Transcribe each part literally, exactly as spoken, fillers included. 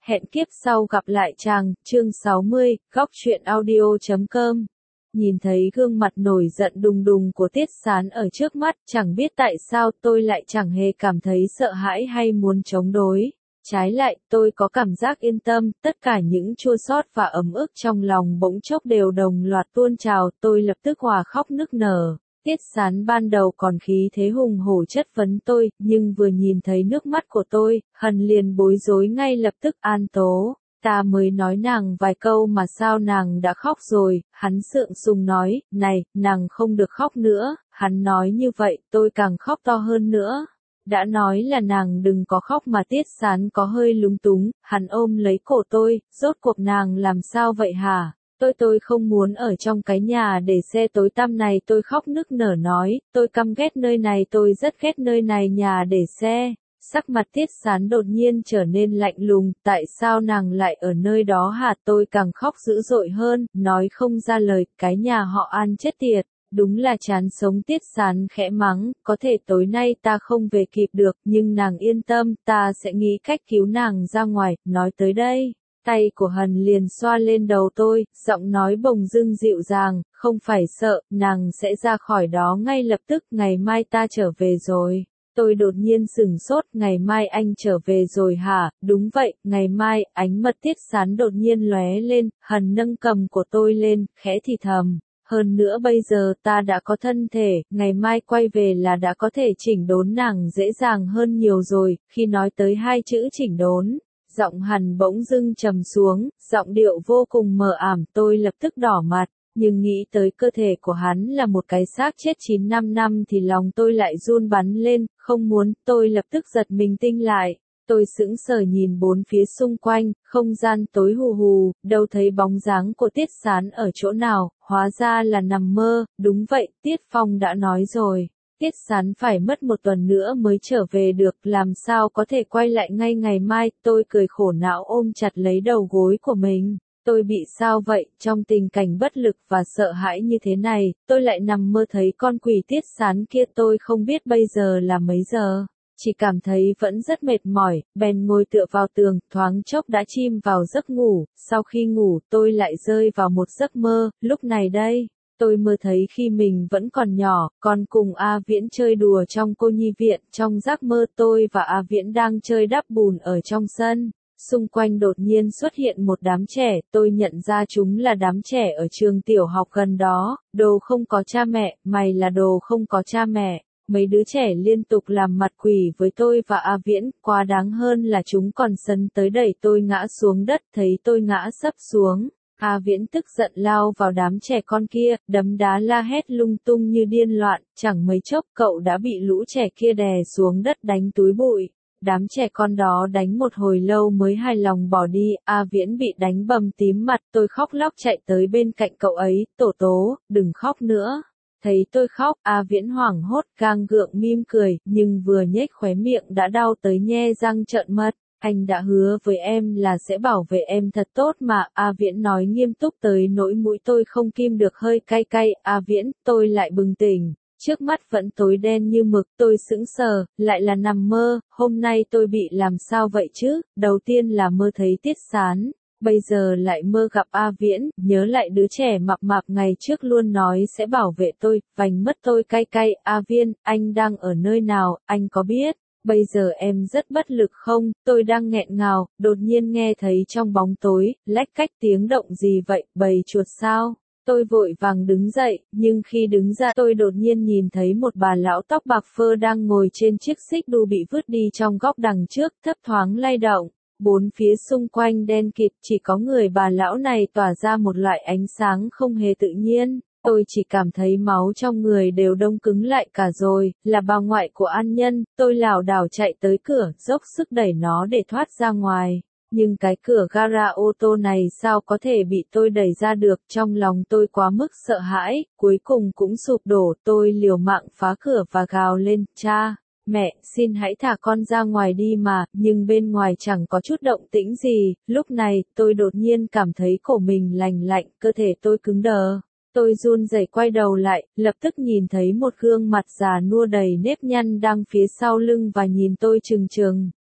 hẹn kiếp sau gặp lại chàng, chương sáu mươi, góc truyện audio chấm com. Nhìn thấy gương mặt nổi giận đùng đùng của Tiết Sán ở trước mắt, chẳng biết tại sao tôi lại chẳng hề cảm thấy sợ hãi hay muốn chống đối. Trái lại, tôi có cảm giác yên tâm, tất cả những chua xót và ấm ức trong lòng bỗng chốc đều đồng loạt tuôn trào, tôi lập tức hòa khóc nức nở. Tiết Sán ban đầu còn khí thế hùng hổ chất vấn tôi, nhưng vừa nhìn thấy nước mắt của tôi, Hân liền bối rối ngay lập tức an tố. Ta mới nói nàng vài câu mà sao nàng đã khóc rồi, hắn sượng sùng nói, này, nàng không được khóc nữa, hắn nói như vậy, tôi càng khóc to hơn nữa. Đã nói là nàng đừng có khóc mà Tiết Sán có hơi lúng túng, hắn ôm lấy cổ tôi, rốt cuộc nàng làm sao vậy hả? Tôi tôi không muốn ở trong cái nhà để xe tối tăm này, tôi khóc nức nở nói, tôi căm ghét nơi này, tôi rất ghét nơi này, nhà để xe. Sắc mặt Tiết Sán đột nhiên trở nên lạnh lùng, tại sao nàng lại ở nơi đó hả? Tôi càng khóc dữ dội hơn, nói không ra lời, cái nhà họ An chết tiệt, đúng là chán sống. Tiết Sán khẽ mắng, có thể tối nay ta không về kịp được, nhưng nàng yên tâm, ta sẽ nghĩ cách cứu nàng ra ngoài. Nói tới đây, tay của Hân liền xoa lên đầu tôi, giọng nói bồng dưng dịu dàng, không phải sợ, nàng sẽ ra khỏi đó ngay lập tức, ngày mai ta trở về rồi. Tôi đột nhiên sửng sốt, ngày mai anh trở về rồi hả? Đúng vậy, ngày mai. Ánh mắt Tiết Sán đột nhiên lóe lên, Hân nâng cầm của tôi lên, khẽ thì thầm. Hơn nữa bây giờ ta đã có thân thể, ngày mai quay về là đã có thể chỉnh đốn nàng dễ dàng hơn nhiều rồi. Khi nói tới hai chữ chỉnh đốn, giọng Hân bỗng dưng trầm xuống, giọng điệu vô cùng mờ ảm, tôi lập tức đỏ mặt. Nhưng nghĩ tới cơ thể của hắn là một cái xác chết chín năm năm thì lòng tôi lại run bắn lên, không muốn, tôi lập tức giật mình tinh lại. Tôi sững sờ nhìn bốn phía xung quanh, không gian tối hù hù, đâu thấy bóng dáng của Tiết Sán ở chỗ nào, hóa ra là nằm mơ. Đúng vậy, Tiết Phong đã nói rồi. Tiết Sán phải mất một tuần nữa mới trở về được, làm sao có thể quay lại ngay ngày mai. Tôi cười khổ não ôm chặt lấy đầu gối của mình. Tôi bị sao vậy? Trong tình cảnh bất lực và sợ hãi như thế này, tôi lại nằm mơ thấy con quỷ Tiết Sán kia. Tôi không biết bây giờ là mấy giờ, chỉ cảm thấy vẫn rất mệt mỏi, bèn ngồi tựa vào tường, thoáng chốc đã chìm vào giấc ngủ. Sau khi ngủ, tôi lại rơi vào một giấc mơ. Lúc này đây, tôi mơ thấy khi mình vẫn còn nhỏ, còn cùng A Viễn chơi đùa trong cô nhi viện. Trong giấc mơ tôi và A Viễn đang chơi đắp bùn ở trong sân. Xung quanh đột nhiên xuất hiện một đám trẻ, tôi nhận ra chúng là đám trẻ ở trường tiểu học gần đó. Đồ không có cha mẹ, mày là đồ không có cha mẹ. Mấy đứa trẻ liên tục làm mặt quỷ với tôi và A Viễn, quá đáng hơn là chúng còn sấn tới đẩy tôi ngã xuống đất. Thấy tôi ngã sấp xuống, A Viễn tức giận lao vào đám trẻ con kia, đấm đá la hét lung tung như điên loạn, chẳng mấy chốc cậu đã bị lũ trẻ kia đè xuống đất đánh túi bụi. Đám trẻ con đó đánh một hồi lâu mới hài lòng bỏ đi. A Viễn bị đánh bầm tím mặt, tôi khóc lóc chạy tới bên cạnh cậu ấy, tổ tố, đừng khóc nữa. Thấy tôi khóc, A Viễn hoảng hốt, gang gượng mỉm cười, nhưng vừa nhếch khóe miệng đã đau tới nhe răng trợn mắt. Anh đã hứa với em là sẽ bảo vệ em thật tốt mà. A Viễn nói nghiêm túc tới nỗi mũi tôi không kim được hơi cay cay. A Viễn, tôi lại bừng tỉnh. Trước mắt vẫn tối đen như mực, tôi sững sờ, lại là nằm mơ. Hôm nay tôi bị làm sao vậy chứ? Đầu tiên là mơ thấy Tiết Sán, bây giờ lại mơ gặp A Viễn, nhớ lại đứa trẻ mập mạp ngày trước luôn nói sẽ bảo vệ tôi, vành mắt tôi cay cay. A Viễn, anh đang ở nơi nào, anh có biết? Bây giờ em rất bất lực không? Tôi đang nghẹn ngào, đột nhiên nghe thấy trong bóng tối, lách cách tiếng động gì vậy, bầy chuột sao? Tôi vội vàng đứng dậy, nhưng khi đứng ra tôi đột nhiên nhìn thấy một bà lão tóc bạc phơ đang ngồi trên chiếc xích đu bị vứt đi trong góc đằng trước, thấp thoáng lay động. Bốn phía xung quanh đen kịt, chỉ có người bà lão này tỏa ra một loại ánh sáng không hề tự nhiên. Tôi chỉ cảm thấy máu trong người đều đông cứng lại cả rồi, là bà ngoại của An Nhân. Tôi lảo đảo chạy tới cửa, dốc sức đẩy nó để thoát ra ngoài. Nhưng cái cửa gara ô tô này sao có thể bị tôi đẩy ra được? Trong lòng tôi quá mức sợ hãi, cuối cùng cũng sụp đổ. Tôi liều mạng phá cửa và gào lên, cha, mẹ, xin hãy thả con ra ngoài đi mà. Nhưng bên ngoài chẳng có chút động tĩnh gì. Lúc này, tôi đột nhiên cảm thấy cổ mình lành lạnh, cơ thể tôi cứng đờ. Tôi run rẩy quay đầu lại, lập tức nhìn thấy một gương mặt già nua đầy nếp nhăn đang phía sau lưng và nhìn tôi trừng trừng.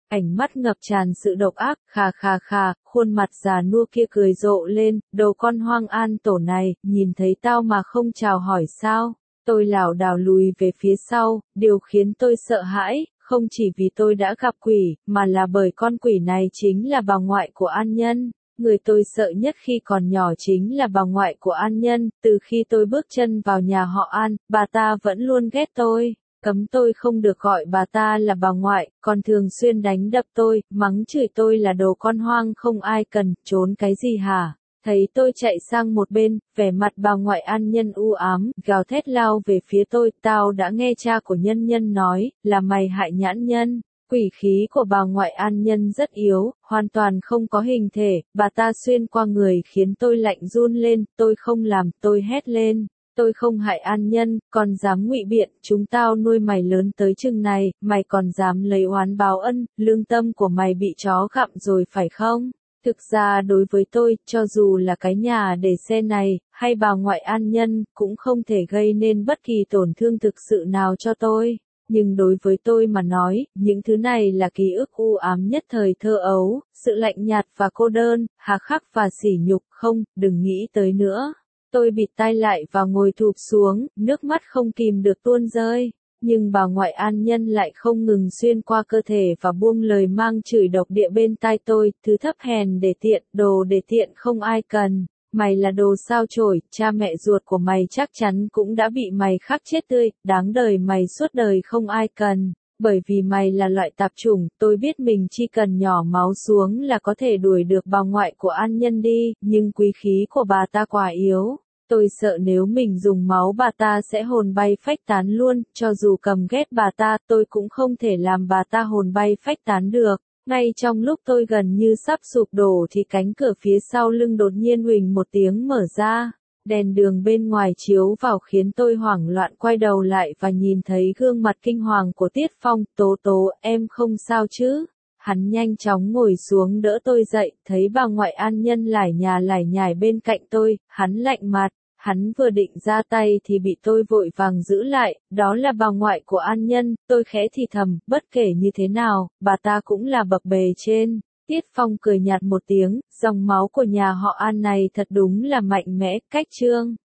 Ánh mắt ngập tràn sự độc ác, khà khà khà, khuôn mặt già nua kia cười rộ lên, đồ con hoang an tổ này, nhìn thấy tao mà không chào hỏi sao? Tôi lảo đảo lùi về phía sau, điều khiến tôi sợ hãi, không chỉ vì tôi đã gặp quỷ, mà là bởi con quỷ này chính là bà ngoại của An Nhân. Người tôi sợ nhất khi còn nhỏ chính là bà ngoại của An Nhân, từ khi tôi bước chân vào nhà họ An, bà ta vẫn luôn ghét tôi. Cấm tôi không được gọi bà ta là bà ngoại, còn thường xuyên đánh đập tôi, mắng chửi tôi là đồ con hoang không ai cần, trốn cái gì hả? Thấy tôi chạy sang một bên, vẻ mặt bà ngoại An Nhân u ám, gào thét lao về phía tôi, tao đã nghe cha của Nhân Nhân nói, là mày hại Nhãn Nhân. Quỷ khí của bà ngoại An Nhân rất yếu, hoàn toàn không có hình thể, bà ta xuyên qua người khiến tôi lạnh run lên, tôi không làm, tôi hét lên. Tôi không hại An Nhân, còn dám ngụy biện, chúng tao nuôi mày lớn tới chừng này, mày còn dám lấy oán báo ân, lương tâm của mày bị chó gặm rồi phải không? Thực ra đối với tôi, cho dù là cái nhà để xe này, hay bà ngoại An Nhân, cũng không thể gây nên bất kỳ tổn thương thực sự nào cho tôi. Nhưng đối với tôi mà nói, những thứ này là ký ức u ám nhất thời thơ ấu, sự lạnh nhạt và cô đơn, hà khắc và sỉ nhục, không, đừng nghĩ tới nữa. Tôi bịt tai lại và ngồi thụp xuống, nước mắt không kìm được tuôn rơi. Nhưng bà ngoại An Nhân lại không ngừng xuyên qua cơ thể và buông lời mang chửi độc địa bên tai tôi, thứ thấp hèn để tiện, đồ để tiện không ai cần. Mày là đồ sao chổi, cha mẹ ruột của mày chắc chắn cũng đã bị mày khắc chết tươi, đáng đời mày suốt đời không ai cần. Bởi vì mày là loại tạp chủng, tôi biết mình chỉ cần nhỏ máu xuống là có thể đuổi được bà ngoại của An Nhân đi, nhưng quý khí của bà ta quá yếu. Tôi sợ nếu mình dùng máu bà ta sẽ hồn bay phách tán luôn, cho dù cầm ghét bà ta, tôi cũng không thể làm bà ta hồn bay phách tán được. Ngay trong lúc tôi gần như sắp sụp đổ thì cánh cửa phía sau lưng đột nhiên huỳnh một tiếng mở ra. Đèn đường bên ngoài chiếu vào khiến tôi hoảng loạn quay đầu lại và nhìn thấy gương mặt kinh hoàng của Tiết Phong. Tố tố, em không sao chứ? Hắn nhanh chóng ngồi xuống đỡ tôi dậy, thấy bà ngoại An Nhân lải nhà lải nhải bên cạnh tôi, hắn lạnh mặt. Hắn vừa định ra tay thì bị tôi vội vàng giữ lại, đó là bà ngoại của An Nhân, tôi khẽ thì thầm, bất kể như thế nào, bà ta cũng là bậc bề trên. Tiết Phong cười nhạt một tiếng, dòng máu của nhà họ An này thật đúng là mạnh mẽ, cách trương.